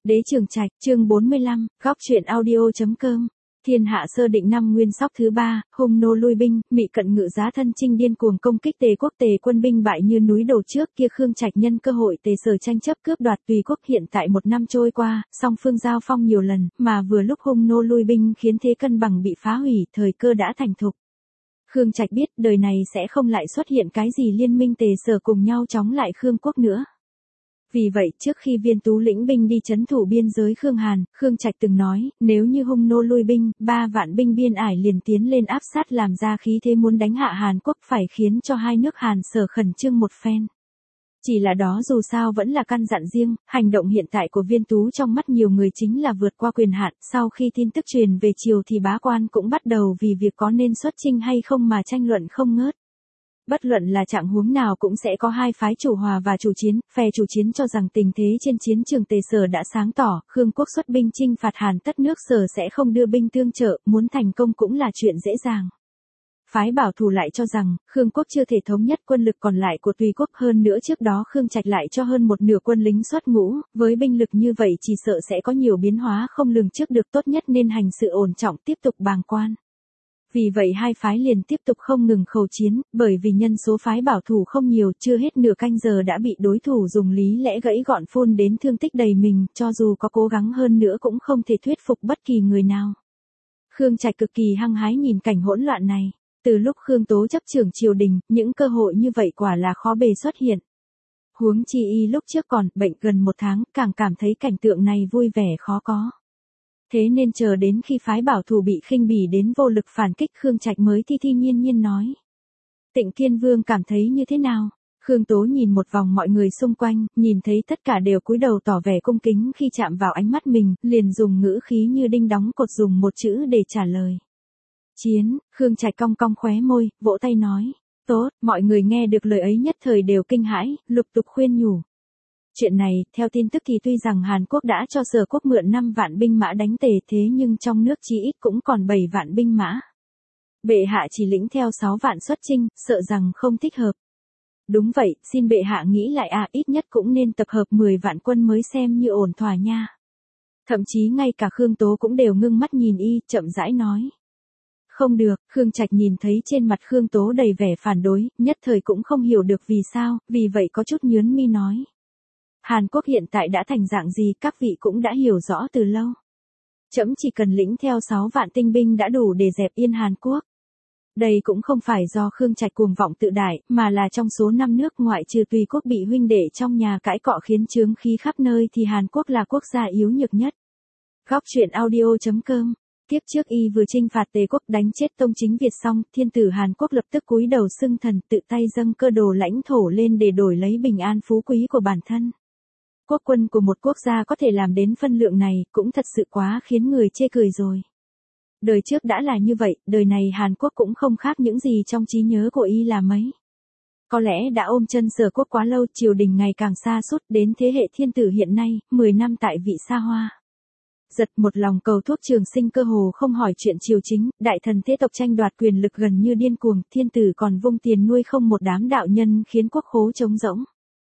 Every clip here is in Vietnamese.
Đế Trường Trạch, chương 45, góc truyện audio.com. Thiên hạ sơ định năm Nguyên Sóc thứ 3, hung nô lui binh, Mị Cận ngự giá thân chinh điên cuồng công kích Tề quốc. Tề quân binh bại như núi đổ trước kia. Khương Trạch nhân cơ hội Tề Sở tranh chấp cướp đoạt tùy quốc. Hiện tại một năm trôi qua, song phương giao phong nhiều lần, mà vừa lúc hung nô lui binh khiến thế cân bằng bị phá hủy, thời cơ đã thành thục. Khương Trạch biết đời này sẽ không lại xuất hiện cái gì liên minh Tề Sở cùng nhau chống lại Khương quốc nữa. Vì vậy, trước khi Viên Tú lĩnh binh đi trấn thủ biên giới Khương Hàn, Khương Trạch từng nói, nếu như hung nô lui binh, 3 vạn binh biên ải liền tiến lên áp sát làm ra khí thế muốn đánh hạ Hàn Quốc, phải khiến cho hai nước Hàn Sở khẩn trương một phen. Chỉ là đó dù sao vẫn là căn dặn riêng, hành động hiện tại của Viên Tú trong mắt nhiều người chính là vượt qua quyền hạn. Sau khi tin tức truyền về triều thì bá quan cũng bắt đầu vì việc có nên xuất chinh hay không mà tranh luận không ngớt. Bất luận là trạng huống nào cũng sẽ có hai phái chủ hòa và chủ chiến. Phe chủ chiến cho rằng tình thế trên chiến trường Tề Sở đã sáng tỏ, Khương quốc xuất binh chinh phạt Hàn tất nước Sở sẽ không đưa binh tương trợ, muốn thành công cũng là chuyện dễ dàng. Phái bảo thủ lại cho rằng, Khương quốc chưa thể thống nhất quân lực còn lại của tùy quốc, hơn nữa trước đó Khương Trạch lại cho hơn một nửa quân lính xuất ngũ, với binh lực như vậy chỉ sợ sẽ có nhiều biến hóa không lường trước được, tốt nhất nên hành sự ổn trọng tiếp tục bàng quan. Vì vậy hai phái liền tiếp tục không ngừng khẩu chiến, bởi vì nhân số phái bảo thủ không nhiều, chưa hết nửa canh giờ đã bị đối thủ dùng lý lẽ gãy gọn phun đến thương tích đầy mình, cho dù có cố gắng hơn nữa cũng không thể thuyết phục bất kỳ người nào. Khương Trạch cực kỳ hăng hái nhìn cảnh hỗn loạn này, từ lúc Khương Tố chấp trưởng triều đình, những cơ hội như vậy quả là khó bề xuất hiện. Huống chi y lúc trước còn bệnh gần 1 tháng, càng cảm thấy cảnh tượng này vui vẻ khó có. Thế nên chờ đến khi phái bảo thủ bị khinh bỉ đến vô lực phản kích, Khương Trạch mới thi thi nhiên nhiên nói. Tịnh Kiên Vương cảm thấy như thế nào? Khương Tố nhìn một vòng mọi người xung quanh, nhìn thấy tất cả đều cúi đầu tỏ vẻ cung kính khi chạm vào ánh mắt mình, liền dùng ngữ khí như đinh đóng cột dùng một chữ để trả lời. Chiến. Khương Trạch cong cong khóe môi, vỗ tay nói. Tốt. Mọi người nghe được lời ấy nhất thời đều kinh hãi, lục tục khuyên nhủ. Chuyện này, theo tin tức thì tuy rằng Hàn Quốc đã cho Sở quốc mượn 5 vạn binh mã đánh Tề, thế nhưng trong nước chí ít cũng còn 7 vạn binh mã. Bệ hạ chỉ lĩnh theo 6 vạn xuất chinh, sợ rằng không thích hợp. Đúng vậy, xin bệ hạ nghĩ lại ít nhất cũng nên tập hợp 10 vạn quân mới xem như ổn thỏa nha. Thậm chí ngay cả Khương Tố cũng đều ngưng mắt nhìn y, chậm rãi nói. Không được. Khương Trạch nhìn thấy trên mặt Khương Tố đầy vẻ phản đối, nhất thời cũng không hiểu được vì sao, vì vậy có chút nhướng mi nói. Hàn Quốc hiện tại đã thành dạng gì các vị cũng đã hiểu rõ từ lâu. Trẫm chỉ cần lĩnh theo 6 vạn tinh binh đã đủ để dẹp yên Hàn Quốc. Đây cũng không phải do Khương Trạch cuồng vọng tự đại, mà là trong số 5 nước ngoại trừ tùy quốc bị huynh đệ trong nhà cãi cọ khiến chướng khí khắp nơi thì Hàn Quốc là quốc gia yếu nhược nhất. Góc truyện audio.com. Tiếp trước y vừa chinh phạt Tề quốc đánh chết Tông Chính Việt xong, thiên tử Hàn Quốc lập tức cúi đầu xưng thần, tự tay dâng cơ đồ lãnh thổ lên để đổi lấy bình an phú quý của bản thân. Quốc quân của một quốc gia có thể làm đến phân lượng này, cũng thật sự quá khiến người chê cười rồi. Đời trước đã là như vậy, đời này Hàn Quốc cũng không khác những gì trong trí nhớ của y là mấy. Có lẽ đã ôm chân Sở quốc quá lâu, triều đình ngày càng sa sút, đến thế hệ thiên tử hiện nay, 10 năm tại vị xa hoa. Giật một lòng cầu thuốc trường sinh, cơ hồ không hỏi chuyện triều chính, đại thần thế tộc tranh đoạt quyền lực gần như điên cuồng, thiên tử còn vung tiền nuôi không một đám đạo nhân khiến quốc khố trống rỗng.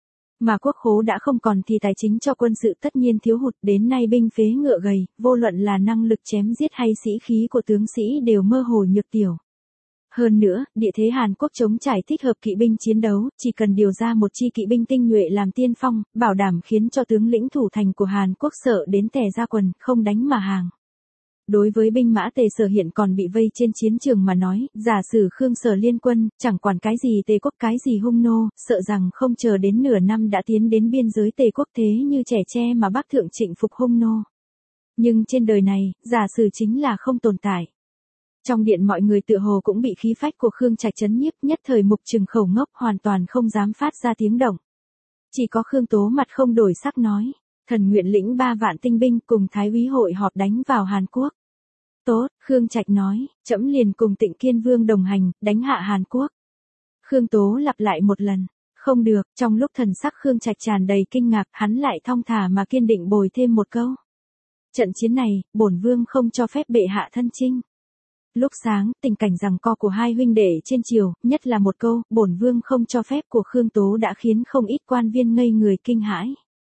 Mà quốc khố đã không còn thì tài chính cho quân sự tất nhiên thiếu hụt, đến nay binh phế ngựa gầy, vô luận là năng lực chém giết hay sĩ khí của tướng sĩ đều mơ hồ nhược tiểu. Hơn nữa, địa thế Hàn Quốc chống trải thích hợp kỵ binh chiến đấu, chỉ cần điều ra một chi kỵ binh tinh nhuệ làm tiên phong, bảo đảm khiến cho tướng lĩnh thủ thành của Hàn Quốc sợ đến tè ra quần, không đánh mà hàng. Đối với binh mã Tề Sở hiện còn bị vây trên chiến trường mà nói, giả sử Khương Sở liên quân, chẳng quản cái gì Tề quốc cái gì hung nô, sợ rằng không chờ đến nửa năm đã tiến đến biên giới Tề quốc, thế như trẻ tre mà Bắc thượng trịnh phục hung nô. Nhưng trên đời này, giả sử chính là không tồn tại. Trong điện mọi người tựa hồ cũng bị khí phách của Khương Trạch chấn nhiếp, nhất thời mục trừng khẩu ngốc, hoàn toàn không dám phát ra tiếng động. Chỉ có Khương Tố mặt không đổi sắc nói, thần nguyện lĩnh 3 vạn tinh binh cùng Thái úy hội họp đánh vào Hàn Quốc. Tốt. Khương Trạch nói, trẫm liền cùng Tịnh Kiên Vương đồng hành, đánh hạ Hàn Quốc. Khương Tố lặp lại một lần. Không được. Trong lúc thần sắc Khương Trạch tràn đầy kinh ngạc, hắn lại thong thả mà kiên định bồi thêm một câu. Trận chiến này, bổn vương không cho phép bệ hạ thân chinh. Lúc sáng, tình cảnh giằng co của hai huynh đệ trên triều, nhất là một câu, bổn vương không cho phép của Khương Tố đã khiến không ít quan viên ngây người kinh hãi.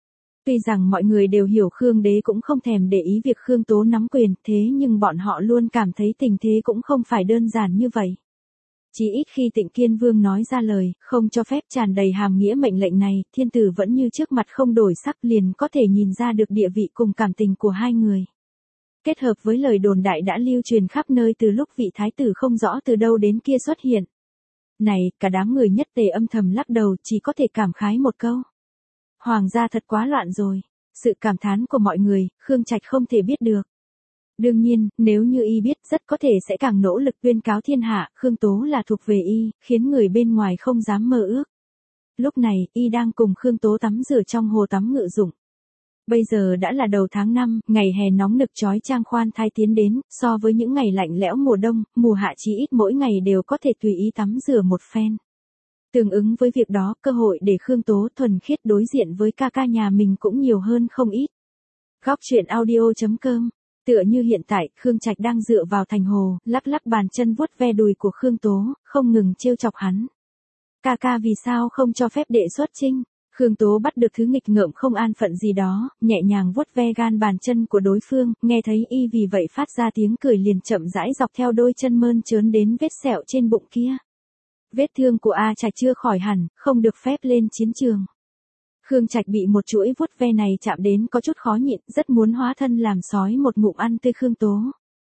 Tuy rằng mọi người đều hiểu Khương Đế cũng không thèm để ý việc Khương Tố nắm quyền, thế nhưng bọn họ luôn cảm thấy tình thế cũng không phải đơn giản như vậy. Chỉ ít khi Tịnh Kiên Vương nói ra lời, không cho phép tràn đầy hàm nghĩa mệnh lệnh này, thiên tử vẫn như trước mặt không đổi sắc, liền có thể nhìn ra được địa vị cùng cảm tình của hai người. Kết hợp với lời đồn đại đã lưu truyền khắp nơi từ lúc vị thái tử không rõ từ đâu đến kia xuất hiện. Này, cả đám người Nhất Tề âm thầm lắc đầu, chỉ có thể cảm khái một câu. Hoàng gia thật quá loạn rồi. Sự cảm thán của mọi người, Khương Trạch không thể biết được. Đương nhiên, nếu như y biết, rất có thể sẽ càng nỗ lực tuyên cáo thiên hạ, Khương Tố là thuộc về y, khiến người bên ngoài không dám mơ ước. Lúc này, y đang cùng Khương Tố tắm rửa trong hồ tắm Ngự Dụng. Bây giờ đã là đầu tháng 5, ngày hè nóng nực chói chang khoan thai tiến đến, so với những ngày lạnh lẽo mùa đông, mùa hạ chí ít mỗi ngày đều có thể tùy ý tắm rửa một phen. Tương ứng với việc đó, cơ hội để Khương Tố thuần khiết đối diện với ca ca nhà mình cũng nhiều hơn không ít. Góc truyện audio.com. Tựa như hiện tại, Khương Trạch đang dựa vào thành hồ, lắc lắc bàn chân vuốt ve đùi của Khương Tố, không ngừng trêu chọc hắn. Ca ca vì sao không cho phép đệ xuất chinh? Khương Tố bắt được thứ nghịch ngợm không an phận gì đó, nhẹ nhàng vuốt ve gan bàn chân của đối phương, nghe thấy y vì vậy phát ra tiếng cười liền chậm rãi dọc theo đôi chân mơn trớn đến vết sẹo trên bụng kia. Vết thương của A Trạch chưa khỏi hẳn, không được phép lên chiến trường. Khương Trạch bị một chuỗi vuốt ve này chạm đến có chút khó nhịn, rất muốn hóa thân làm sói một ngụm ăn tươi Khương Tố.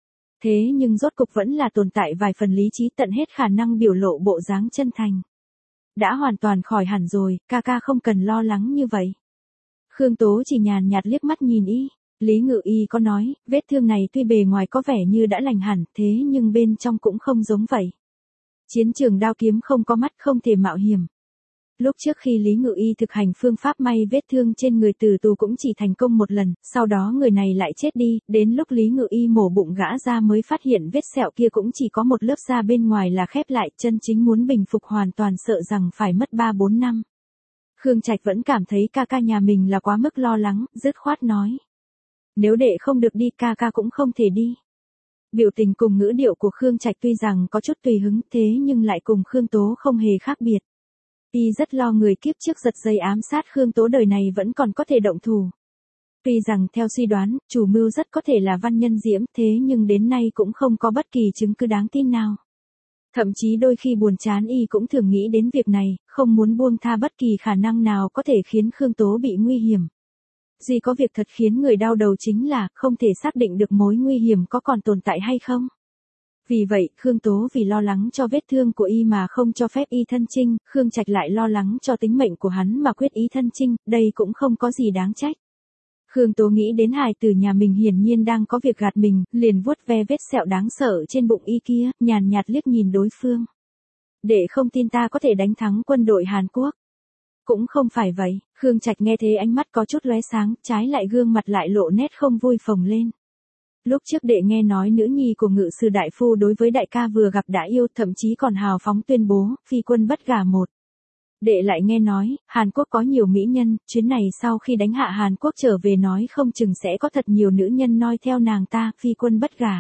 Thế nhưng rốt cục vẫn là tồn tại vài phần lý trí, tận hết khả năng biểu lộ bộ dáng chân thành. Đã hoàn toàn khỏi hẳn rồi, ca ca không cần lo lắng như vậy. Khương Tố chỉ nhàn nhạt liếc mắt nhìn y. Lý Ngự Y có nói, vết thương này tuy bề ngoài có vẻ như đã lành hẳn, thế nhưng bên trong cũng không giống vậy. Chiến trường đao kiếm không có mắt, không thể mạo hiểm. Lúc trước khi Lý Ngự Y thực hành phương pháp may vết thương trên người tử tù cũng chỉ thành công một lần, sau đó người này lại chết đi, đến lúc Lý Ngự Y mổ bụng gã ra mới phát hiện vết sẹo kia cũng chỉ có một lớp da bên ngoài là khép lại, chân chính muốn bình phục hoàn toàn sợ rằng phải mất 3-4 năm. Khương Trạch vẫn cảm thấy ca ca nhà mình là quá mức lo lắng, dứt khoát nói. Nếu đệ không được đi, ca ca cũng không thể đi. Biểu tình cùng ngữ điệu của Khương Trạch tuy rằng có chút tùy hứng, thế nhưng lại cùng Khương Tố không hề khác biệt. Y rất lo người kiếp trước giật dây ám sát Khương Tố đời này vẫn còn có thể động thủ. Tuy rằng theo suy đoán, chủ mưu rất có thể là Văn Nhân Diễm, thế nhưng đến nay cũng không có bất kỳ chứng cứ đáng tin nào. Thậm chí đôi khi buồn chán y cũng thường nghĩ đến việc này, không muốn buông tha bất kỳ khả năng nào có thể khiến Khương Tố bị nguy hiểm. Duy có việc thật khiến người đau đầu chính là không thể xác định được mối nguy hiểm có còn tồn tại hay không. Vì vậy, Khương Tố vì lo lắng cho vết thương của y mà không cho phép y thân chinh, Khương Trạch lại lo lắng cho tính mệnh của hắn mà quyết ý thân chinh, đây cũng không có gì đáng trách. Khương Tố nghĩ đến hài tử nhà mình hiển nhiên đang có việc gạt mình, liền vuốt ve vết sẹo đáng sợ trên bụng y kia, nhàn nhạt liếc nhìn đối phương. Để không tin ta có thể đánh thắng quân đội Hàn Quốc. Cũng không phải vậy, Khương Trạch nghe thế ánh mắt có chút lóe sáng, trái lại gương mặt lại lộ nét không vui phồng lên. Lúc trước đệ nghe nói nữ nhi của Ngự Sử đại phu đối với đại ca vừa gặp đã yêu, thậm chí còn hào phóng tuyên bố, phi quân bất gả một. Đệ lại nghe nói, Hàn Quốc có nhiều mỹ nhân, chuyến này sau khi đánh hạ Hàn Quốc trở về nói không chừng sẽ có thật nhiều nữ nhân noi theo nàng ta, phi quân bất gả.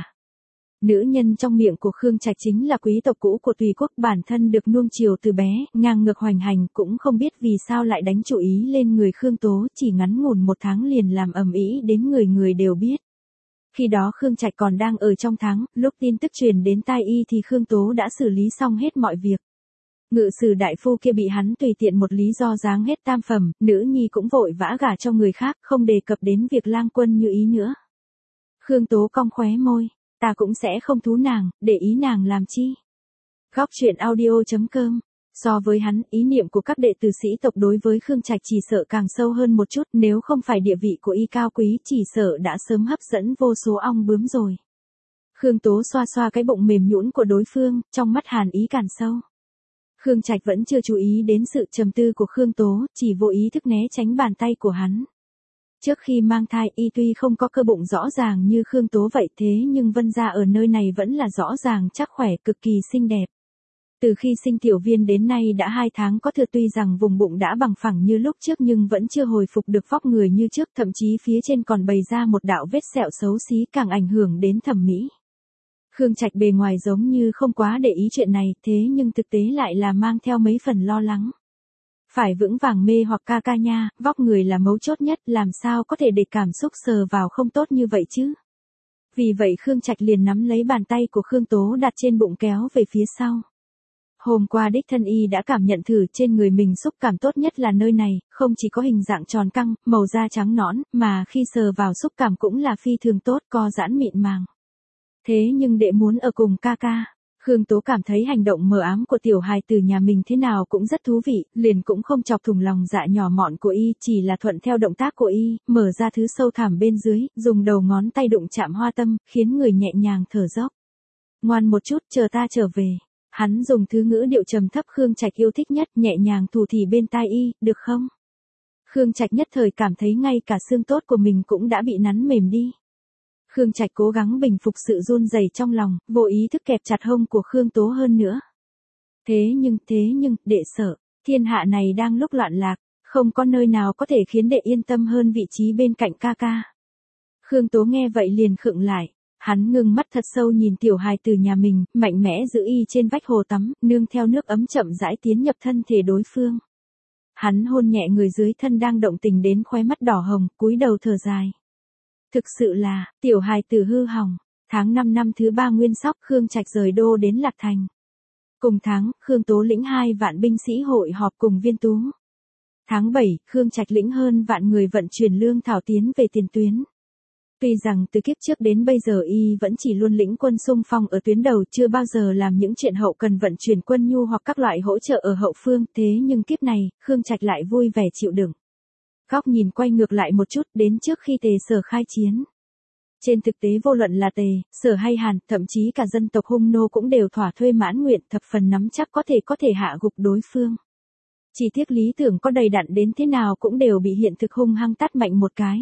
Nữ nhân trong miệng của Khương Trạch chính là quý tộc cũ của Tùy Quốc, bản thân được nuông chiều từ bé, ngang ngược hoành hành, cũng không biết vì sao lại đánh chủ ý lên người Khương Tố, chỉ ngắn ngủn 1 tháng liền làm ầm ĩ đến người người đều biết. Khi đó Khương Trạch còn đang ở trong tháng, lúc tin tức truyền đến tai y thì Khương Tố đã xử lý xong hết mọi việc. Ngự Sử đại phu kia bị hắn tùy tiện một lý do giáng hết tam phẩm, nữ nhi cũng vội vã gả cho người khác, không đề cập đến việc lang quân như ý nữa. Khương Tố cong khóe môi, ta cũng sẽ không thú nàng, để ý nàng làm chi. Góc truyện audio.com. So với hắn, ý niệm của các đệ tử sĩ tộc đối với Khương Trạch chỉ sợ càng sâu hơn một chút, nếu không phải địa vị của y cao quý chỉ sợ đã sớm hấp dẫn vô số ong bướm rồi. Khương Tố xoa xoa cái bụng mềm nhũn của đối phương, trong mắt hàn ý càng sâu. Khương Trạch vẫn chưa chú ý đến sự trầm tư của Khương Tố, chỉ vô ý thức né tránh bàn tay của hắn. Trước khi mang thai y tuy không có cơ bụng rõ ràng như Khương Tố vậy, thế nhưng Vân gia ở nơi này vẫn là rõ ràng chắc khỏe, cực kỳ xinh đẹp. Từ khi sinh tiểu viên đến nay đã 2 tháng có thừa, tuy rằng vùng bụng đã bằng phẳng như lúc trước nhưng vẫn chưa hồi phục được vóc người như trước, thậm chí phía trên còn bày ra một đạo vết sẹo xấu xí càng ảnh hưởng đến thẩm mỹ. Khương Trạch bề ngoài giống như không quá để ý chuyện này, thế nhưng thực tế lại là mang theo mấy phần lo lắng. Phải vững vàng mê hoặc ca ca nha, vóc người là mấu chốt nhất, làm sao có thể để cảm xúc sờ vào không tốt như vậy chứ. Vì vậy Khương Trạch liền nắm lấy bàn tay của Khương Tố đặt trên bụng kéo về phía sau. Hôm qua đích thân y đã cảm nhận thử trên người mình xúc cảm tốt nhất là nơi này, không chỉ có hình dạng tròn căng, màu da trắng nõn, mà khi sờ vào xúc cảm cũng là phi thường tốt, co giãn mịn màng. Thế nhưng đệ muốn ở cùng ca ca. Khương Tố cảm thấy hành động mờ ám của tiểu hài từ nhà mình thế nào cũng rất thú vị, liền cũng không chọc thủng lòng dạ nhỏ mọn của y, chỉ là thuận theo động tác của y, mở ra thứ sâu thẳm bên dưới, dùng đầu ngón tay đụng chạm hoa tâm, khiến người nhẹ nhàng thở dốc. Ngoan một chút, chờ ta trở về. Hắn dùng thứ ngữ điệu trầm thấp Khương Trạch yêu thích nhất, nhẹ nhàng thủ thỉ bên tai y, được không? Khương Trạch nhất thời cảm thấy ngay cả xương tốt của mình cũng đã bị nắn mềm đi. Khương Trạch cố gắng bình phục sự run rẩy trong lòng, vô ý thức kẹp chặt hông của Khương Tố hơn nữa. Thế nhưng, đệ sợ, thiên hạ này đang lúc loạn lạc, không có nơi nào có thể khiến đệ yên tâm hơn vị trí bên cạnh ca ca. Khương Tố nghe vậy liền khựng lại, hắn ngưng mắt thật sâu nhìn tiểu hài từ nhà mình, mạnh mẽ giữ y trên vách hồ tắm, nương theo nước ấm chậm rãi tiến nhập thân thể đối phương. Hắn hôn nhẹ người dưới thân đang động tình đến khóe mắt đỏ hồng, cúi đầu thở dài. Thực sự là, tiểu hài tử hư hỏng. Tháng 5 năm thứ 3 Nguyên Sóc, Khương Trạch rời đô đến Lạc Thành. Cùng tháng, Khương Tố lĩnh 2 vạn binh sĩ hội họp cùng Viên Tú. Tháng 7, Khương Trạch lĩnh hơn vạn người vận chuyển lương thảo tiến về tiền tuyến. Tuy rằng từ kiếp trước đến bây giờ y vẫn chỉ luôn lĩnh quân xung phong ở tuyến đầu, chưa bao giờ làm những chuyện hậu cần vận chuyển quân nhu hoặc các loại hỗ trợ ở hậu phương, thế nhưng kiếp này, Khương Trạch lại vui vẻ chịu đựng. Góc nhìn quay ngược lại một chút đến trước khi Tề Sở khai chiến. Trên thực tế vô luận là Tề, Sở hay Hàn, thậm chí cả dân tộc Hung nô cũng đều thỏa thuê mãn nguyện, thập phần nắm chắc có thể hạ gục đối phương. Chỉ tiếc lý tưởng có đầy đặn đến thế nào cũng đều bị hiện thực hung hăng tát mạnh một cái.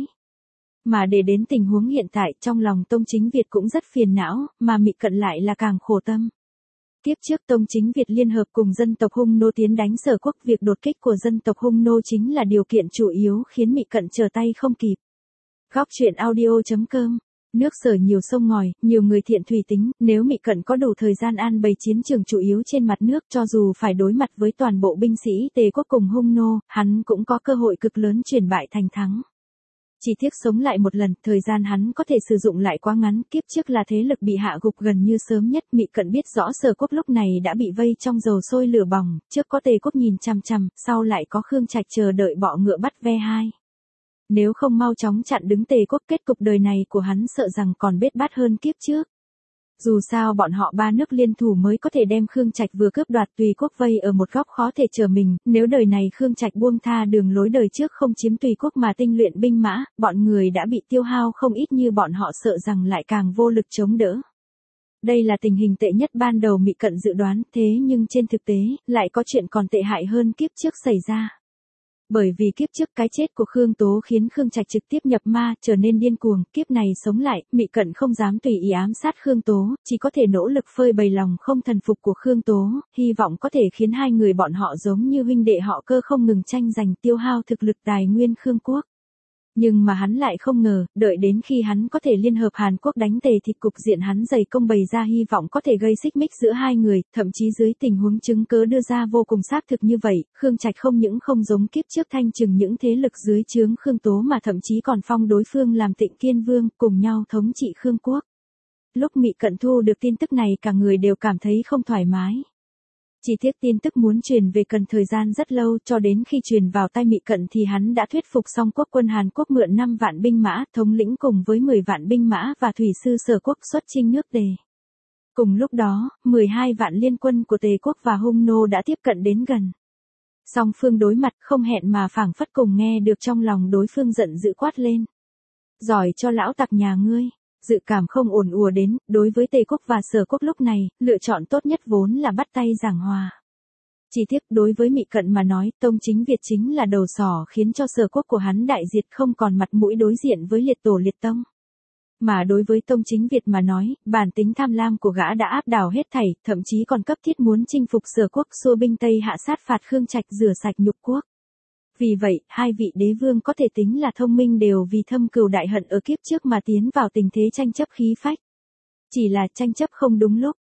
Mà để đến tình huống hiện tại, trong lòng Tông Chính Việt cũng rất phiền não, mà Mị Cận lại là càng khổ tâm. Tiếp trước Tông Chính Việt liên hợp cùng dân tộc Hung nô tiến đánh Sở quốc, việc đột kích của dân tộc Hung nô chính là điều kiện chủ yếu khiến Mị Cận trở tay không kịp. Góc truyện audio.com. Nước Sở nhiều sông ngòi, nhiều người thiện thủy tính, nếu Mị Cận có đủ thời gian an bày chiến trường chủ yếu trên mặt nước, cho dù phải đối mặt với toàn bộ binh sĩ Tề quốc cùng Hung nô, hắn cũng có cơ hội cực lớn chuyển bại thành thắng. Chỉ tiếc sống lại một lần, thời gian hắn có thể sử dụng lại quá ngắn, kiếp trước là thế lực bị hạ gục gần như sớm nhất. Mị Cận biết rõ Sở quốc lúc này đã bị vây trong dầu sôi lửa bỏng, trước có Tề quốc nhìn chằm chằm, sau lại có Khương Trạch chờ đợi bọ ngựa bắt ve hai. Nếu không mau chóng chặn đứng Tề quốc, kết cục đời này của hắn sợ rằng còn bết bát hơn kiếp trước. Dù sao bọn họ ba nước liên thủ mới có thể đem Khương Trạch vừa cướp đoạt Tùy quốc vây ở một góc khó thể trở mình, nếu đời này Khương Trạch buông tha đường lối đời trước không chiếm Tùy quốc mà tinh luyện binh mã, bọn người đã bị tiêu hao không ít như bọn họ sợ rằng lại càng vô lực chống đỡ. Đây là tình hình tệ nhất ban đầu Mị Cận dự đoán, thế nhưng trên thực tế, lại có chuyện còn tệ hại hơn kiếp trước xảy ra. Bởi vì kiếp trước cái chết của Khương Tố khiến Khương Trạch trực tiếp nhập ma, trở nên điên cuồng, kiếp này sống lại, Mị Cận không dám tùy ý ám sát Khương Tố, chỉ có thể nỗ lực phơi bày lòng không thần phục của Khương Tố, hy vọng có thể khiến hai người bọn họ giống như huynh đệ họ Cơ không ngừng tranh giành tiêu hao thực lực tài nguyên Khương quốc. Nhưng mà hắn lại không ngờ, đợi đến khi hắn có thể liên hợp Hàn Quốc đánh Tề thì cục diện hắn dày công bày ra hy vọng có thể gây xích mích giữa hai người, thậm chí dưới tình huống chứng cớ đưa ra vô cùng xác thực như vậy, Khương Trạch không những không giống kiếp trước thanh trừng những thế lực dưới trướng Khương Tố mà thậm chí còn phong đối phương làm Tịnh Kiên Vương, cùng nhau thống trị Khương quốc. Lúc Mị Cận thu được tin tức này cả người đều cảm thấy không thoải mái. Chỉ tiếc tin tức muốn truyền về cần thời gian rất lâu, cho đến khi truyền vào tai Mị Cận thì hắn đã thuyết phục xong quốc quân Hàn Quốc mượn 5 vạn binh mã, thống lĩnh cùng với 10 vạn binh mã và thủy sư Sở quốc xuất chinh nước Tề. Cùng lúc đó, 12 vạn liên quân của Tề quốc và Hung nô đã tiếp cận đến gần. Song phương đối mặt không hẹn mà phảng phất cùng nghe được trong lòng đối phương giận dữ quát lên. Giỏi cho lão tặc nhà ngươi. Dự cảm không ổn ùa đến, đối với Tề quốc và Sở quốc lúc này, lựa chọn tốt nhất vốn là bắt tay giảng hòa. Chỉ tiếc đối với Mị Cận mà nói, Tông Chính Việt chính là đầu sỏ khiến cho Sở quốc của hắn đại diệt không còn mặt mũi đối diện với liệt tổ liệt tông. Mà đối với Tông Chính Việt mà nói, bản tính tham lam của gã đã áp đảo hết thảy, thậm chí còn cấp thiết muốn chinh phục Sở quốc, xua binh Tây hạ sát phạt Khương Trạch, rửa sạch nhục quốc. Vì vậy, hai vị đế vương có thể tính là thông minh đều vì thâm cừu đại hận ở kiếp trước mà tiến vào tình thế tranh chấp khí phách. Chỉ là tranh chấp không đúng lúc,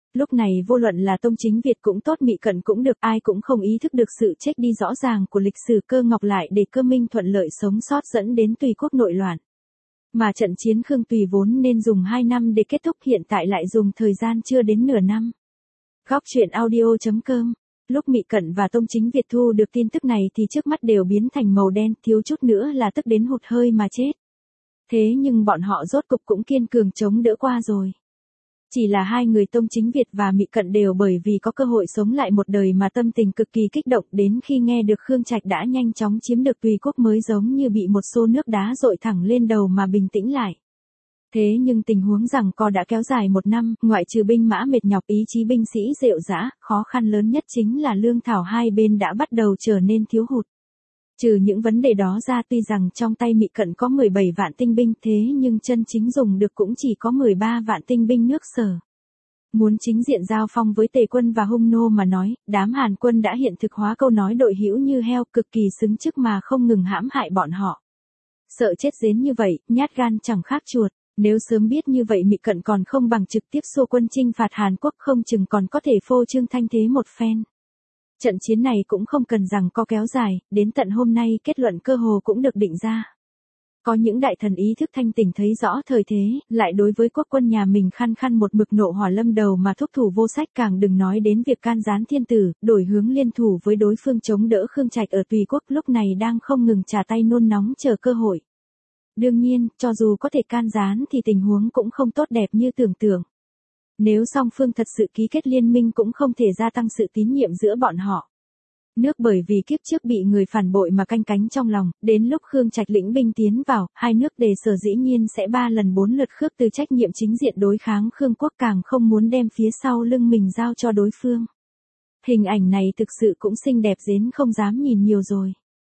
Lúc này vô luận là Tông Chính Việt cũng tốt, Mị Cận cũng được, ai cũng không ý thức được sự chết đi rõ ràng của lịch sử Cơ Ngọc lại để Cơ Minh thuận lợi sống sót dẫn đến Tùy quốc nội loạn. Mà trận chiến Khương Tùy vốn nên dùng 2 năm để kết thúc hiện tại lại dùng thời gian chưa đến nửa năm. Góc truyện audio.com. Lúc Mị Cận và Tông Chính Việt thu được tin tức này thì trước mắt đều biến thành màu đen, thiếu chút nữa là tức đến hụt hơi mà chết. Thế nhưng bọn họ rốt cục cũng kiên cường chống đỡ qua rồi. Chỉ là hai người Tông Chính Việt và Mị Cận đều bởi vì có cơ hội sống lại một đời mà tâm tình cực kỳ kích động, đến khi nghe được Khương Trạch đã nhanh chóng chiếm được Tùy quốc mới giống như bị một xô nước đá dội thẳng lên đầu mà bình tĩnh lại. Thế nhưng tình huống giằng co đã kéo dài 1 năm, ngoại trừ binh mã mệt nhọc, ý chí binh sĩ rệu rã, khó khăn lớn nhất chính là lương thảo hai bên đã bắt đầu trở nên thiếu hụt. Trừ những vấn đề đó ra, tuy rằng trong tay Mị Cận có 17 vạn tinh binh, thế nhưng chân chính dùng được cũng chỉ có 13 vạn tinh binh nước Sở. Muốn chính diện giao phong với Tề quân và Hung nô mà nói, đám Hàn quân đã hiện thực hóa câu nói đội hữu như heo, cực kỳ xứng chức mà không ngừng hãm hại bọn họ. Sợ chết rến như vậy, nhát gan chẳng khác chuột. Nếu sớm biết như vậy, Mị Cận còn không bằng trực tiếp xô quân chinh phạt Hàn Quốc, không chừng còn có thể phô trương thanh thế một phen. Trận chiến này cũng không cần rằng co kéo dài, đến tận hôm nay kết luận cơ hồ cũng được định ra. Có những đại thần ý thức thanh tỉnh thấy rõ thời thế, lại đối với quốc quân nhà mình khăn khăn một mực nộ hỏa lâm đầu mà thúc thủ vô sách, càng đừng nói đến việc can gián thiên tử, đổi hướng liên thủ với đối phương chống đỡ Khương Trạch ở Tùy quốc, lúc này đang không ngừng trả tay nôn nóng chờ cơ hội. Đương nhiên, cho dù có thể can gián thì tình huống cũng không tốt đẹp như tưởng tượng. Nếu song phương thật sự ký kết liên minh cũng không thể gia tăng sự tín nhiệm giữa bọn họ. Nước bởi vì kiếp trước bị người phản bội mà canh cánh trong lòng, đến lúc Khương Trạch lĩnh binh tiến vào, hai nước Đề Sở dĩ nhiên sẽ 3 lần 4 lượt khước từ trách nhiệm chính diện đối kháng Khương quốc, càng không muốn đem phía sau lưng mình giao cho đối phương. Hình ảnh này thực sự cũng xinh đẹp đến không dám nhìn nhiều rồi.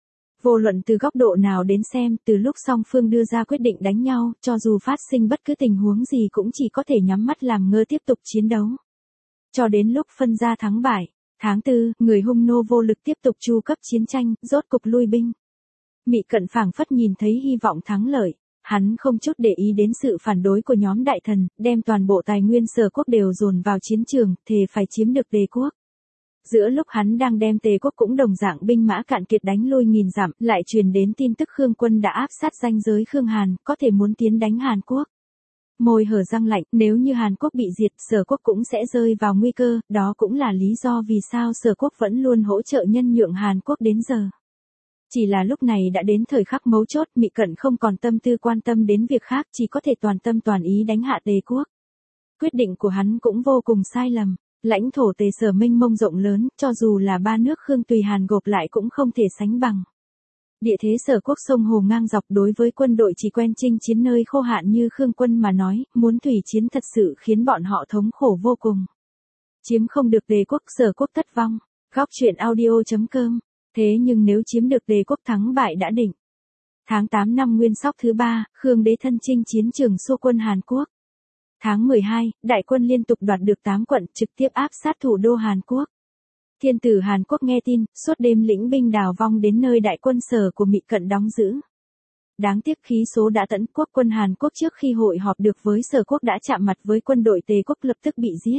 Vô luận từ góc độ nào đến xem, từ lúc song phương đưa ra quyết định đánh nhau, cho dù phát sinh bất cứ tình huống gì cũng chỉ có thể nhắm mắt làm ngơ tiếp tục chiến đấu. Cho đến lúc phân ra thắng bại, tháng 4, người Hung nô vô lực tiếp tục chu cấp chiến tranh, rốt cục lui binh. Mị Cận phảng phất nhìn thấy hy vọng thắng lợi, hắn không chút để ý đến sự phản đối của nhóm đại thần, đem toàn bộ tài nguyên Sở quốc đều dồn vào chiến trường, thề phải chiếm được Tề quốc. Giữa lúc hắn đang đem Tề quốc cũng đồng dạng binh mã cạn kiệt đánh lui nghìn dặm, lại truyền đến tin tức Khương quân đã áp sát ranh giới Khương Hàn, có thể muốn tiến đánh Hàn Quốc. Môi hở răng lạnh, nếu như Hàn Quốc bị diệt, Sở quốc cũng sẽ rơi vào nguy cơ, đó cũng là lý do vì sao Sở quốc vẫn luôn hỗ trợ nhân nhượng Hàn Quốc đến giờ. Chỉ là lúc này đã đến thời khắc mấu chốt, Mị Cận không còn tâm tư quan tâm đến việc khác, chỉ có thể toàn tâm toàn ý đánh hạ Tề quốc. Quyết định của hắn cũng vô cùng sai lầm. Lãnh thổ Tề Sở mênh mông rộng lớn, cho dù là 3 nước Khương Tùy Hàn gộp lại cũng không thể sánh bằng. Địa thế Sở quốc sông hồ ngang dọc, đối với quân đội chỉ quen chinh chiến nơi khô hạn như Khương quân mà nói, muốn thủy chiến thật sự khiến bọn họ thống khổ vô cùng. Chiếm không được Tề quốc, Sở quốc thất vong. Góc truyện audio.com. Thế nhưng nếu chiếm được Tề quốc, thắng bại đã định. Tháng 8 năm Nguyên Sóc thứ 3, Khương đế thân chinh chiến trường xô quân Hàn Quốc. Tháng 12, đại quân liên tục đoạt được 8 quận, trực tiếp áp sát thủ đô Hàn Quốc. Thiên tử Hàn Quốc nghe tin, suốt đêm lĩnh binh đào vong đến nơi đại quân Sở của Mị Cận đóng giữ. Đáng tiếc khí số đã tận, quốc quân Hàn Quốc trước khi hội họp được với Sở quốc đã chạm mặt với quân đội Tề quốc, lập tức bị giết.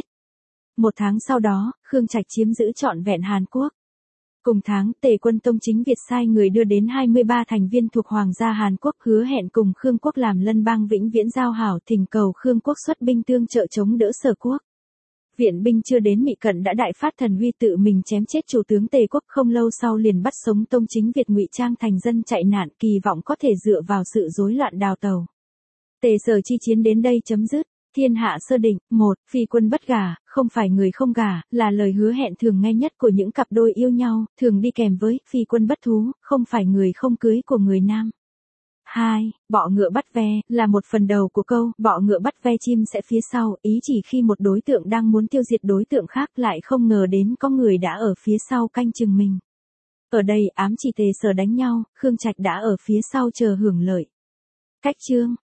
1 tháng sau đó, Khương Trạch chiếm giữ trọn vẹn Hàn Quốc. Cùng tháng, Tề quân Tông Chính Việt sai người đưa đến 23 thành viên thuộc Hoàng gia Hàn Quốc, hứa hẹn cùng Khương quốc làm lân bang vĩnh viễn giao hảo, thỉnh cầu Khương quốc xuất binh tương trợ chống đỡ Sở quốc. Viện binh chưa đến, Mị Cận đã đại phát thần uy tự mình chém chết chủ tướng Tề quốc, không lâu sau liền bắt sống Tông Chính Việt ngụy trang thành dân chạy nạn, kỳ vọng có thể dựa vào sự rối loạn đào tàu. Tề Sở chi chiến đến đây chấm dứt. Thiên hạ sơ định, 1, phi quân bất gả, không phải người không gả, là lời hứa hẹn thường nghe nhất của những cặp đôi yêu nhau, thường đi kèm với phi quân bất thú, không phải người không cưới của người nam. 2, bọ ngựa bắt ve, là một phần đầu của câu, bọ ngựa bắt ve chim sẽ phía sau, ý chỉ khi một đối tượng đang muốn tiêu diệt đối tượng khác lại không ngờ đến có người đã ở phía sau canh chừng mình. Ở đây ám chỉ Tề Sở đánh nhau, Khương Trạch đã ở phía sau chờ hưởng lợi. Cách chương